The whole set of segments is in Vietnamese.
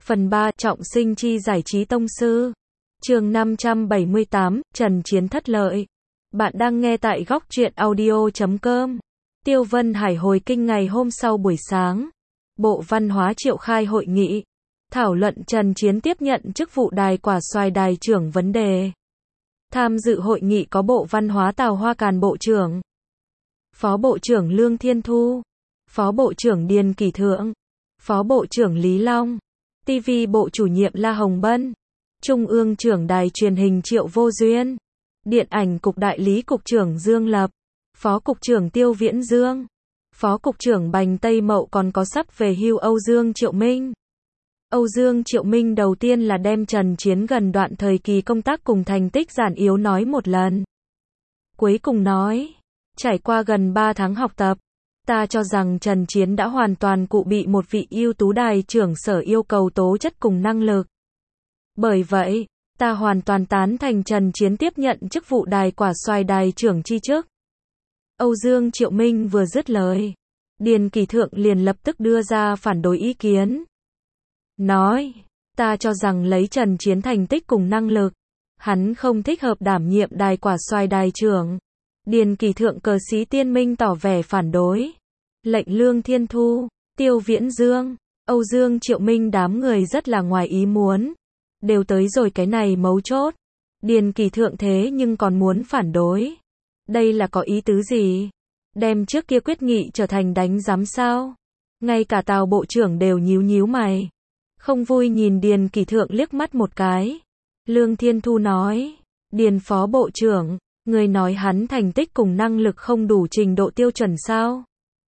Phần 3, trọng sinh chi giải trí tông sư. Chương 578, Trần Chiến thất lợi. Bạn đang nghe tại góc truyện audio.com. Tiêu Vân Hải hồi kinh ngày hôm sau buổi sáng. Bộ Văn hóa triệu khai hội nghị. Thảo luận Trần Chiến tiếp nhận chức vụ đài quả xoài đài trưởng vấn đề. Tham dự hội nghị có Bộ Văn hóa Tào Hoa Càn Bộ trưởng, Phó Bộ trưởng Lương Thiên Thu, Phó Bộ trưởng Điền Kỷ Thượng, Phó Bộ trưởng Lý Long, TV Bộ chủ nhiệm La Hồng Bân, Trung ương trưởng Đài truyền hình Triệu Vô Duyên, Điện ảnh Cục Đại lý Cục trưởng Dương Lập, Phó Cục trưởng Tiêu Viễn Dương, Phó Cục trưởng Bành Tây Mậu, còn có sắp về hưu Âu Dương Triệu Minh. Âu Dương Triệu Minh đầu tiên là đem Trần Chiến gần đoạn thời kỳ công tác cùng thành tích giản yếu nói một lần. Cuối cùng nói, trải qua gần 3 tháng học tập, ta cho rằng Trần Chiến đã hoàn toàn cụ bị một vị ưu tú đài trưởng sở yêu cầu tố chất cùng năng lực. Bởi vậy, ta hoàn toàn tán thành Trần Chiến tiếp nhận chức vụ đài quả xoài đài trưởng chi chức. Âu Dương Triệu Minh vừa dứt lời, Điền Kỷ Thượng liền lập tức đưa ra phản đối ý kiến. Nói, ta cho rằng lấy Trần Chiến thành tích cùng năng lực, hắn không thích hợp đảm nhiệm đài quả xoài đài trưởng. Điền Kỷ Thượng cờ xí tiên minh tỏ vẻ phản đối. Lệnh Lương Thiên Thu, Tiêu Viễn Dương, Âu Dương Triệu Minh đám người rất là ngoài ý muốn. Đều tới rồi cái này mấu chốt. Điền Kỷ Thượng thế nhưng còn muốn phản đối. Đây là có ý tứ gì? Đem trước kia quyết nghị trở thành đánh giám sao? Ngay cả Tào Bộ trưởng đều nhíu nhíu mày. Không vui nhìn Điền Kỷ Thượng liếc mắt một cái. Lương Thiên Thu nói, Điền Phó Bộ trưởng, người nói hắn thành tích cùng năng lực không đủ trình độ tiêu chuẩn sao?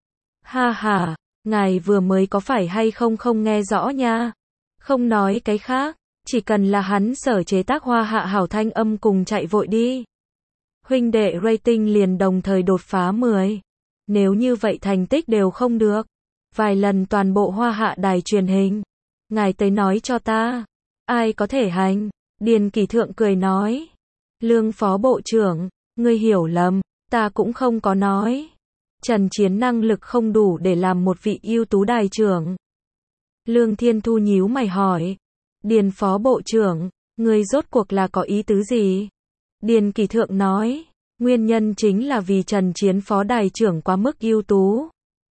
Ha ha, ngài vừa mới có phải hay không nghe rõ nha. Không nói cái khác, chỉ cần là hắn sở chế tác Hoa Hạ hảo thanh âm cùng chạy vội đi. Huynh đệ rating liền đồng thời đột phá 10. Nếu như vậy thành tích đều không được. Vài lần toàn bộ Hoa Hạ đài truyền hình. Ngài tới nói cho ta. Ai có thể hành? Điền Kỷ Thượng cười nói. Lương Phó Bộ trưởng, ngươi hiểu lầm, ta cũng không có nói. Trần Chiến năng lực không đủ để làm một vị ưu tú đài trưởng. Lương Thiên Thu nhíu mày hỏi. Điền Phó Bộ trưởng, ngươi rốt cuộc là có ý tứ gì? Điền Kỷ Thượng nói, nguyên nhân chính là vì Trần Chiến Phó đài trưởng quá mức ưu tú.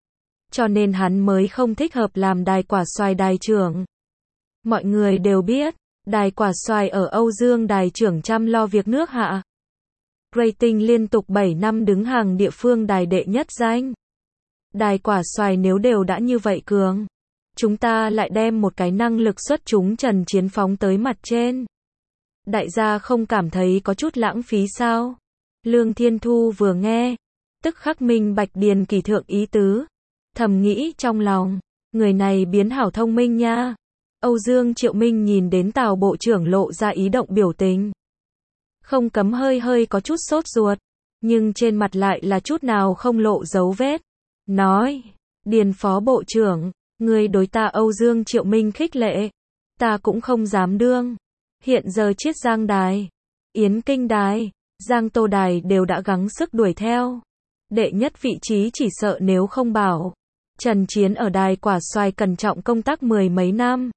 Cho nên hắn mới không thích hợp làm đài quả xoài đài trưởng. Mọi người đều biết, đài quả xoài ở Âu Dương đài trưởng chăm lo việc nước hạ. Rating liên tục 7 năm đứng hàng địa phương đài đệ nhất danh. Đài quả xoài nếu đều đã như vậy cường, chúng ta lại đem một cái năng lực xuất chúng Trần Chiến phóng tới mặt trên. Đại gia không cảm thấy có chút lãng phí sao? Lương Thiên Thu vừa nghe, tức khắc minh bạch Điền Kỷ Thượng ý tứ. Thầm nghĩ trong lòng, người này biến hảo thông minh nha. Âu Dương Triệu Minh nhìn đến Tào Bộ trưởng lộ ra ý động biểu tình. Không cấm hơi có chút sốt ruột, nhưng trên mặt lại là chút nào không lộ dấu vết. Nói, Điền Phó Bộ trưởng, người đối ta Âu Dương Triệu Minh khích lệ, ta cũng không dám đương. Hiện giờ Chiết Giang đài, Yến Kinh đài, Giang Tô đài đều đã gắng sức đuổi theo. Đệ nhất vị trí chỉ sợ nếu không bảo. Trần Chiến ở đài quả xoài cẩn trọng công tác 10 mấy năm.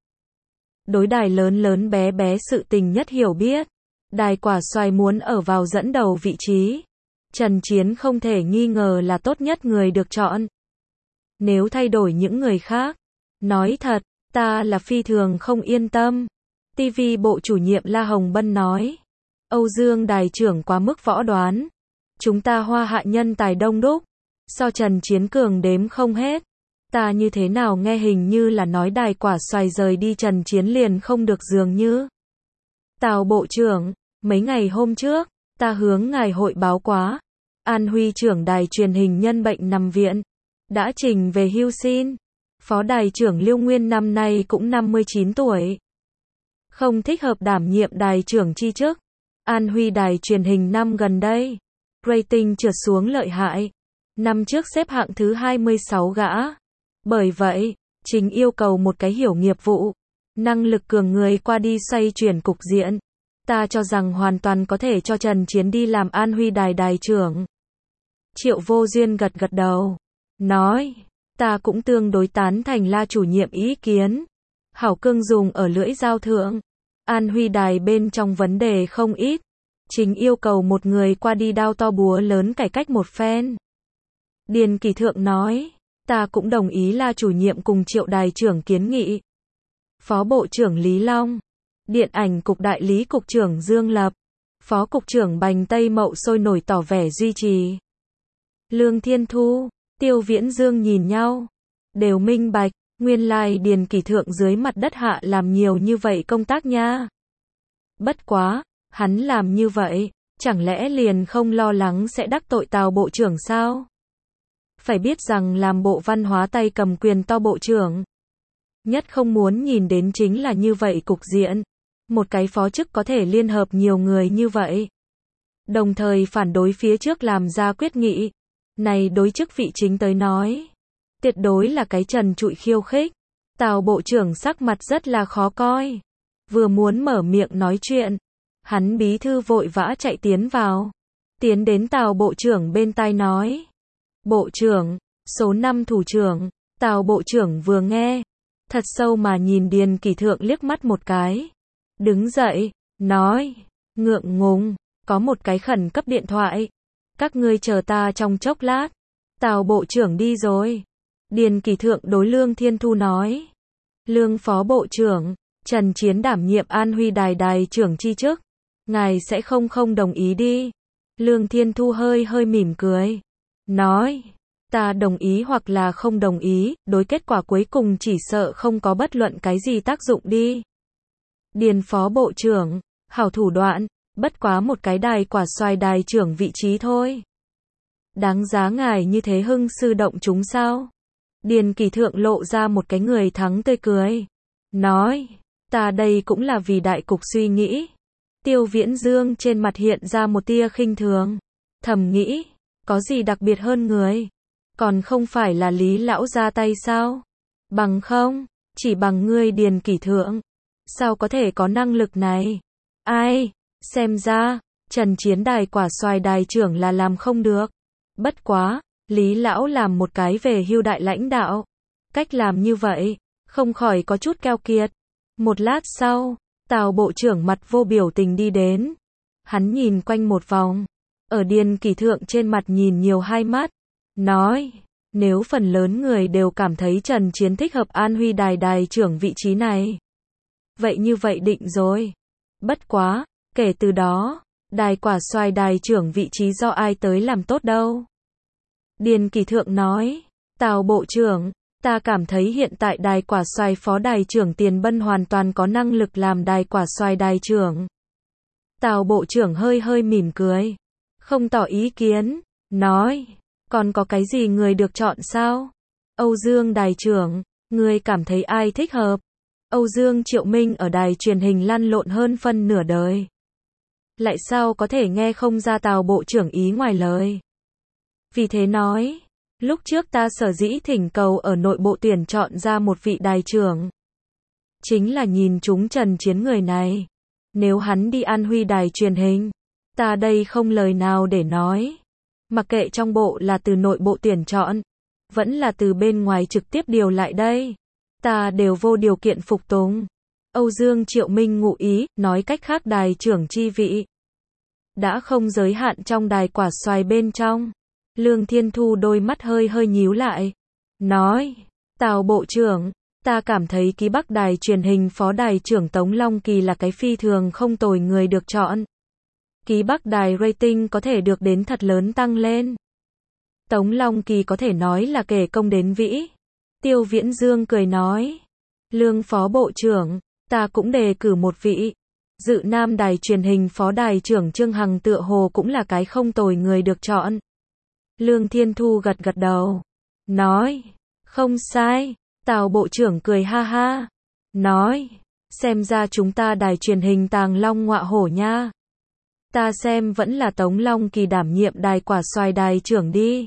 Đối đài lớn bé bé sự tình nhất hiểu biết. Đài quả xoài muốn ở vào dẫn đầu vị trí. Trần Chiến không thể nghi ngờ là tốt nhất người được chọn. Nếu thay đổi những người khác, nói thật, ta là phi thường không yên tâm. TV Bộ chủ nhiệm La Hồng Bân nói. Âu Dương đài trưởng quá mức võ đoán. Chúng ta Hoa Hạ nhân tài đông đúc. So Trần Chiến cường đếm không hết. Ta như thế nào nghe hình như là nói đài quả xoài rời đi Trần Chiến liền không được dường như. Tào Bộ trưởng, mấy ngày hôm trước, ta hướng ngài hội báo quá. An Huy trưởng đài truyền hình nhân bệnh nằm viện. Đã trình về hưu xin. Phó đài trưởng Liêu Nguyên năm nay cũng 59 tuổi. Không thích hợp đảm nhiệm đài trưởng chi chức. An Huy đài truyền hình năm gần đây. Rating trượt xuống lợi hại. Năm trước xếp hạng thứ 26 gã. Bởi vậy, chính yêu cầu một cái hiểu nghiệp vụ, năng lực cường người qua đi xoay chuyển cục diện. Ta cho rằng hoàn toàn có thể cho Trần Chiến đi làm An Huy đài đài trưởng. Triệu Vô Duyên gật đầu. Nói, ta cũng tương đối tán thành La chủ nhiệm ý kiến. hảo cương dùng ở lưỡi dao thượng. An Huy đài bên trong vấn đề không ít, chính yêu cầu một người qua đi đao to búa lớn cải cách một phen. Điền Kỳ Thượng nói, ta cũng đồng ý là chủ nhiệm cùng Triệu đài trưởng kiến nghị. Phó Bộ trưởng Lý Long, Điện ảnh Cục Đại lý Cục trưởng Dương Lập, Phó Cục trưởng Bành Tây Mậu sôi nổi tỏ vẻ duy trì. Lương Thiên Thu, Tiêu Viễn Dương nhìn nhau, đều minh bạch, nguyên lai Điền Kỳ Thượng dưới mặt đất hạ làm nhiều như vậy công tác nha. Bất quá, hắn làm như vậy, chẳng lẽ liền không lo lắng sẽ đắc tội Tào Bộ trưởng sao? Phải biết rằng làm Bộ Văn hóa tay cầm quyền to Bộ trưởng, nhất không muốn nhìn đến chính là như vậy cục diện. Một cái phó chức có thể liên hợp nhiều người như vậy. Đồng thời phản đối phía trước làm ra quyết nghị. Này đối chức vị chính tới nói, tuyệt đối là cái trần trụi khiêu khích. Tào Bộ trưởng sắc mặt rất là khó coi. Vừa muốn mở miệng nói chuyện, hắn bí thư vội vã chạy tiến vào. Tiến đến Tào Bộ trưởng bên tai nói. Bộ trưởng, số 5 thủ trưởng. Tào Bộ trưởng vừa nghe, thật sâu mà nhìn Điền Kỳ Thượng liếc mắt một cái. Đứng dậy, nói, ngượng ngùng, có một cái khẩn cấp điện thoại. Các ngươi chờ ta trong chốc lát. Tào Bộ trưởng đi rồi. Điền Kỳ Thượng đối Lương Thiên Thu nói. Lương Phó Bộ trưởng, Trần Chiến đảm nhiệm An Huy đài đài trưởng chi chức. Ngài sẽ không đồng ý đi. Lương Thiên Thu hơi mỉm cười. Nói, ta đồng ý hoặc là không đồng ý, đối kết quả cuối cùng chỉ sợ không có bất luận cái gì tác dụng đi. Điền Phó Bộ trưởng, hảo thủ đoạn, bất quá một cái đài quả xoài đài trưởng vị trí thôi. Đáng giá ngài như thế hưng sư động chúng sao? Điền Kỳ Thượng lộ ra một cái người thắng tươi cười. Nói, ta đây cũng là vì đại cục suy nghĩ. Tiêu Viễn Dương trên mặt hiện ra một tia khinh thường. Thầm nghĩ, có gì đặc biệt hơn người? Còn không phải là Lý lão ra tay sao? Bằng không, chỉ bằng ngươi Điền Kỳ Thượng. Sao có thể có năng lực này? Ai, xem ra, Trần Chiến đài quả xoài đài trưởng là làm không được. Bất quá, Lý lão làm một cái về hưu đại lãnh đạo. Cách làm như vậy, không khỏi có chút keo kiệt. Một lát sau, Tào Bộ trưởng mặt vô biểu tình đi đến. Hắn nhìn quanh một vòng. Ở Điền Kỳ Thượng trên mặt nhìn nhiều hai mắt. Nói, nếu phần lớn người đều cảm thấy Trần Chiến thích hợp An Huy đài đài trưởng vị trí này. Vậy như vậy định rồi. Bất quá, kể từ đó, đài quả xoài đài trưởng vị trí do ai tới làm tốt đâu. Điền Kỳ Thượng nói, Tào Bộ trưởng, ta cảm thấy hiện tại đài quả xoài phó đài trưởng Tiền Bân hoàn toàn có năng lực làm đài quả xoài đài trưởng. Tào Bộ trưởng hơi mỉm cười, không tỏ ý kiến, nói, còn có cái gì người được chọn sao? Âu Dương đài trưởng, người cảm thấy ai thích hợp? Âu Dương Triệu Minh ở đài truyền hình lăn lộn hơn phân nửa đời. Lại sao có thể nghe không ra Tào Bộ trưởng ý ngoài lời? Vì thế nói, lúc trước ta sở dĩ thỉnh cầu ở nội bộ tuyển chọn ra một vị đài trưởng. Chính là nhìn chúng Trần Chiến người này. Nếu hắn đi An Huy đài truyền hình, ta đây không lời nào để nói. Mặc kệ trong bộ là từ nội bộ tuyển chọn, vẫn là từ bên ngoài trực tiếp điều lại đây. Ta đều vô điều kiện phục tùng. Âu Dương Triệu Minh ngụ ý, nói cách khác đài trưởng chi vị đã không giới hạn trong đài quả xoài bên trong. Lương Thiên Thu đôi mắt hơi nhíu lại. Nói, Tào Bộ trưởng, ta cảm thấy ký Bắc đài truyền hình phó đài trưởng Tống Long Kỳ là cái phi thường không tồi người được chọn. Ký Bắc đài rating có thể được đến thật lớn tăng lên. Tống Long Kỳ có thể nói là kể công đến vĩ. Tiêu Viễn Dương cười nói, Lương Phó Bộ trưởng, ta cũng đề cử một vị. Dự Nam đài truyền hình phó đài trưởng Trương Hằng tựa hồ cũng là cái không tồi người được chọn. Lương Thiên Thu gật đầu, nói, không sai. Tào Bộ trưởng cười ha ha, nói, xem ra chúng ta đài truyền hình Tàng Long ngọa hổ nha. Ta xem vẫn là Tống Long Kỳ đảm nhiệm đài quả xoài đài trưởng đi.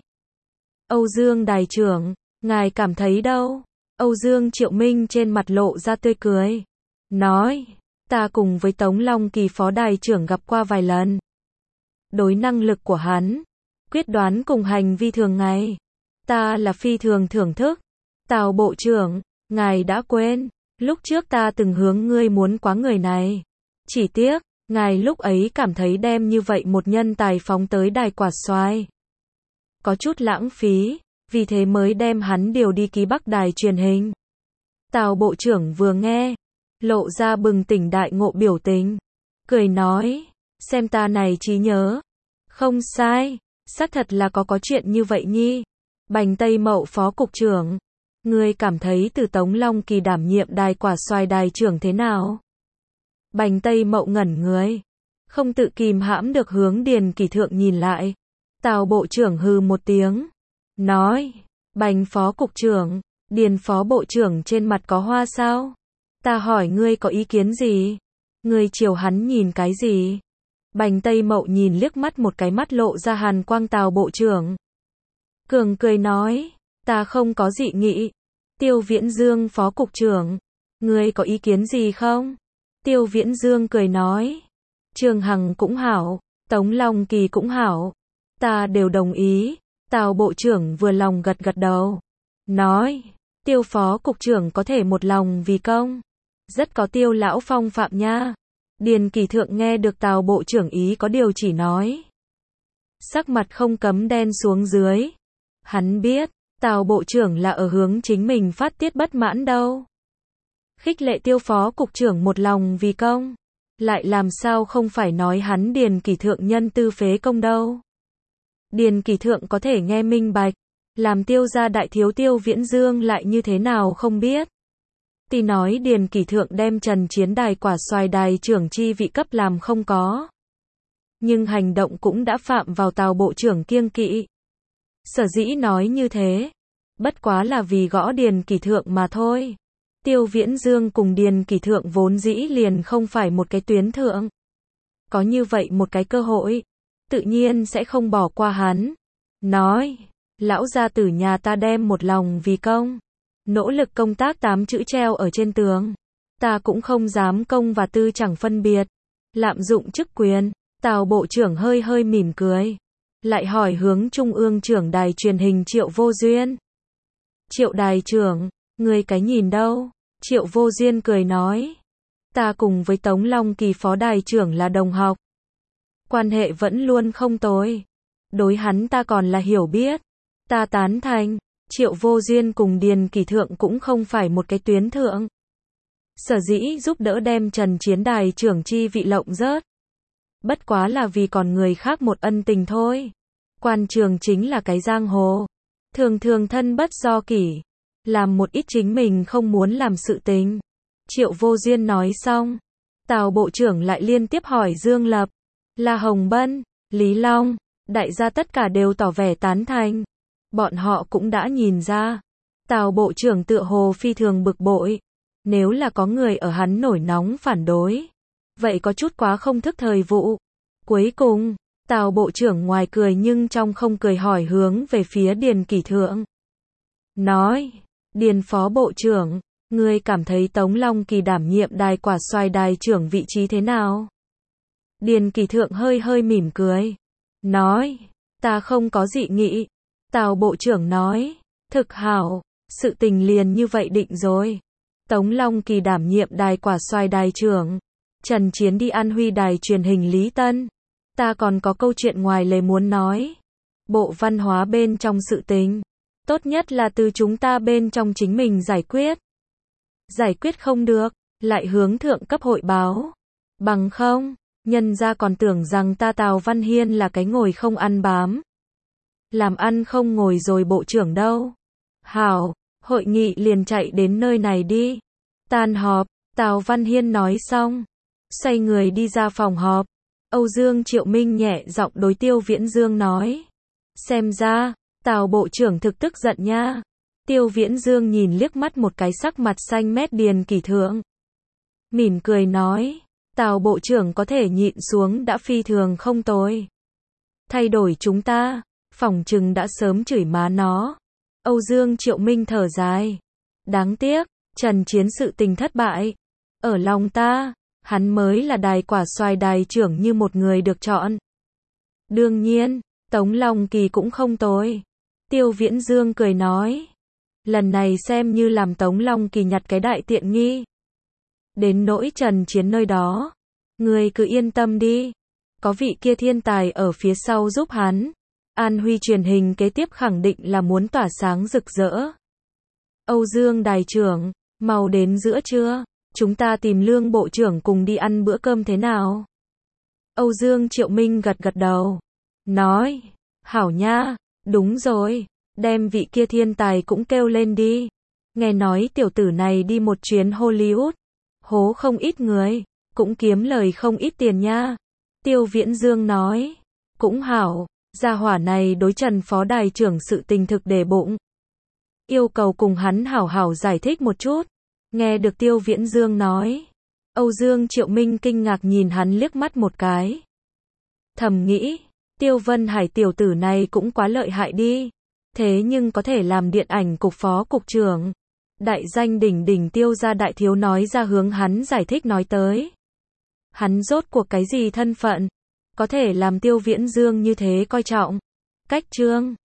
Âu Dương đài trưởng, ngài cảm thấy đâu? Âu Dương Triệu Minh trên mặt lộ ra tươi cười, nói, ta cùng với Tống Long Kỳ phó đài trưởng gặp qua vài lần. Đối năng lực của hắn, quyết đoán cùng hành vi thường ngày, ta là phi thường thưởng thức. Tào Bộ trưởng, ngài đã quên, Lúc trước ta từng hướng ngươi muốn quá người này. Chỉ tiếc, ngài lúc ấy cảm thấy đem như vậy một nhân tài phóng tới đài quả xoài có chút lãng phí, vì thế mới đem hắn điều đi ký Bắc đài truyền hình. Tào bộ trưởng vừa nghe, lộ ra bừng tỉnh đại ngộ biểu tình, cười nói, xem ta này trí nhớ. Không sai, xác thật là có chuyện như vậy nhi. Bành Tây Mậu phó cục trưởng, ngươi cảm thấy từ Tống Long Kỳ đảm nhiệm đài quả xoài đài trưởng thế nào? Bành Tây Mậu ngẩn người, không tự kìm hãm được hướng Điền Kỳ Thượng nhìn lại. Tào bộ trưởng hừ một tiếng, nói, Bành phó cục trưởng, Điền phó bộ trưởng trên mặt có hoa sao? Ta hỏi ngươi có ý kiến gì? Ngươi chiều hắn nhìn cái gì? Bành Tây Mậu nhìn liếc mắt một cái, mắt lộ ra hàn quang. Tào bộ trưởng cường cười nói, ta không có dị nghị. Tiêu Viễn Dương phó cục trưởng, ngươi có ý kiến gì không? Tiêu Viễn Dương cười nói, Trương Hằng cũng hảo, Tống Long Kỳ cũng hảo, ta đều đồng ý. Tào bộ trưởng vừa lòng gật gật đầu, nói, Tiêu phó cục trưởng có thể một lòng vì công, rất có Tiêu lão phong phạm nha. Điền Kỳ Thượng nghe được Tào bộ trưởng ý có điều chỉ nói, sắc mặt không cấm đen xuống dưới. Hắn biết, Tào bộ trưởng là ở hướng chính mình phát tiết bất mãn đâu. Khích lệ Tiêu phó cục trưởng một lòng vì công, lại làm sao không phải nói hắn Điền Kỳ Thượng nhân tư phế công đâu. Điền Kỳ Thượng có thể nghe minh bạch, làm Tiêu gia đại thiếu Tiêu Viễn Dương lại như thế nào không biết. Tuy nói Điền Kỳ Thượng đem Trần Chiến đài quả xoài đài trưởng chi vị cấp làm không có, nhưng hành động cũng đã phạm vào Tào bộ trưởng kiêng kỵ. Sở dĩ nói như thế, bất quá là vì gõ Điền Kỳ Thượng mà thôi. Tiêu Viễn Dương cùng Điền Kỳ Thượng vốn dĩ liền không phải một cái tuyến thượng. Có như vậy một cái cơ hội, tự nhiên sẽ không bỏ qua hắn. Nói, lão gia tử nhà ta đem một lòng vì công, nỗ lực công tác 8 chữ treo ở trên tường. Ta cũng không dám công và tư chẳng phân biệt, lạm dụng chức quyền. Tào bộ trưởng hơi hơi mỉm cười, lại hỏi hướng Trung ương trưởng đài truyền hình Triệu Vô Duyên. Triệu đài trưởng, ngươi cái nhìn đâu? Triệu Vô Duyên cười nói, ta cùng với Tống Long Kỳ phó đài trưởng là đồng học, quan hệ vẫn luôn không tồi, đối hắn ta còn là hiểu biết, ta tán thành. Triệu Vô Duyên cùng Điền Kỳ Thượng cũng không phải một cái tuyến thượng, sở dĩ giúp đỡ đem Trần Chiến đài trưởng chi vị lộng rớt, bất quá là vì còn người khác một ân tình thôi. Quan trường chính là cái giang hồ, thường thường thân bất do kỷ, làm một ít chính mình không muốn làm sự tình. Triệu Vô Duyên nói xong, Tào bộ trưởng lại liên tiếp hỏi Dương Lập, La Hồng Bân, Lý Long, đại gia tất cả đều tỏ vẻ tán thành. Bọn họ cũng đã nhìn ra, Tào bộ trưởng tựa hồ phi thường bực bội. Nếu là có người ở hắn nổi nóng phản đối, vậy có chút quá không thức thời vụ. Cuối cùng, Tào bộ trưởng ngoài cười nhưng trong không cười hỏi hướng về phía Điền Kỳ Thượng. Nói, Điền phó bộ trưởng, ngươi cảm thấy Tống Long Kỳ đảm nhiệm đài quả xoài đài trưởng vị trí thế nào? Điền Kỳ Thượng hơi hơi mỉm cười, nói, ta không có dị nghị. Tào bộ trưởng nói, thực hảo, sự tình liền như vậy định rồi. Tống Long Kỳ đảm nhiệm đài quả xoài đài trưởng, Trần Chiến đi An Huy đài truyền hình Lý Tân. Ta còn có câu chuyện ngoài lề muốn nói. Bộ văn hóa bên trong sự tình, tốt nhất là từ chúng ta bên trong chính mình giải quyết. Giải quyết không được, lại hướng thượng cấp hội báo. Bằng không, nhân gia còn tưởng rằng ta Tào Văn Hiên là cái ngồi không ăn bám, làm ăn không ngồi rồi bộ trưởng đâu. Hảo, hội nghị liền chạy đến nơi này đi. Tan họp, Tào Văn Hiên nói xong, xoay người đi ra phòng họp. Âu Dương Triệu Minh nhẹ giọng đối Tiêu Viễn Dương nói, xem ra, Tào bộ trưởng thực tức giận nha. Tiêu Viễn Dương nhìn liếc mắt một cái sắc mặt xanh mét Điền Kỳ Thượng, mỉm cười nói, Tào bộ trưởng có thể nhịn xuống đã phi thường không tồi. Thay đổi chúng ta, phỏng chừng đã sớm chửi má nó. Âu Dương Triệu Minh thở dài, đáng tiếc, Trần Chiến sự tình thất bại. Ở lòng ta, hắn mới là đài quả xoài đài trưởng như một người được chọn. Đương nhiên, Tống Long Kỳ cũng không tồi. Tiêu Viễn Dương cười nói, Lần này xem như làm Tống Long Kỳ nhặt cái đại tiện nghi. Đến nỗi Trần Chiến nơi đó, người cứ yên tâm đi. Có vị kia thiên tài ở phía sau giúp hắn. An Huy truyền hình kế tiếp khẳng định là muốn tỏa sáng rực rỡ. Âu Dương đài trưởng, mau đến giữa trưa, chúng ta tìm Lương bộ trưởng cùng đi ăn bữa cơm thế nào? Âu Dương Triệu Minh gật gật đầu, nói, hảo nha, đúng rồi, đem vị kia thiên tài cũng kêu lên đi. Nghe nói tiểu tử này đi một chuyến Hollywood, hố không ít người, cũng kiếm lời không ít tiền nha. Tiêu Viễn Dương nói, cũng hảo, gia hỏa này đối Trần phó đài trưởng sự tình thực để bụng. Yêu cầu cùng hắn hảo hảo giải thích một chút. Nghe được Tiêu Viễn Dương nói, Âu Dương Triệu Minh kinh ngạc nhìn hắn liếc mắt một cái. Thầm nghĩ, Tiêu Vân Hải tiểu tử này cũng quá lợi hại đi. Thế nhưng có thể làm điện ảnh cục phó cục trưởng. Đại danh đỉnh đỉnh Tiêu gia đại thiếu nói ra hướng hắn giải thích nói tới. Hắn rốt cuộc cái gì thân phận? Có thể làm Tiêu Viễn Dương như thế coi trọng. Cách chương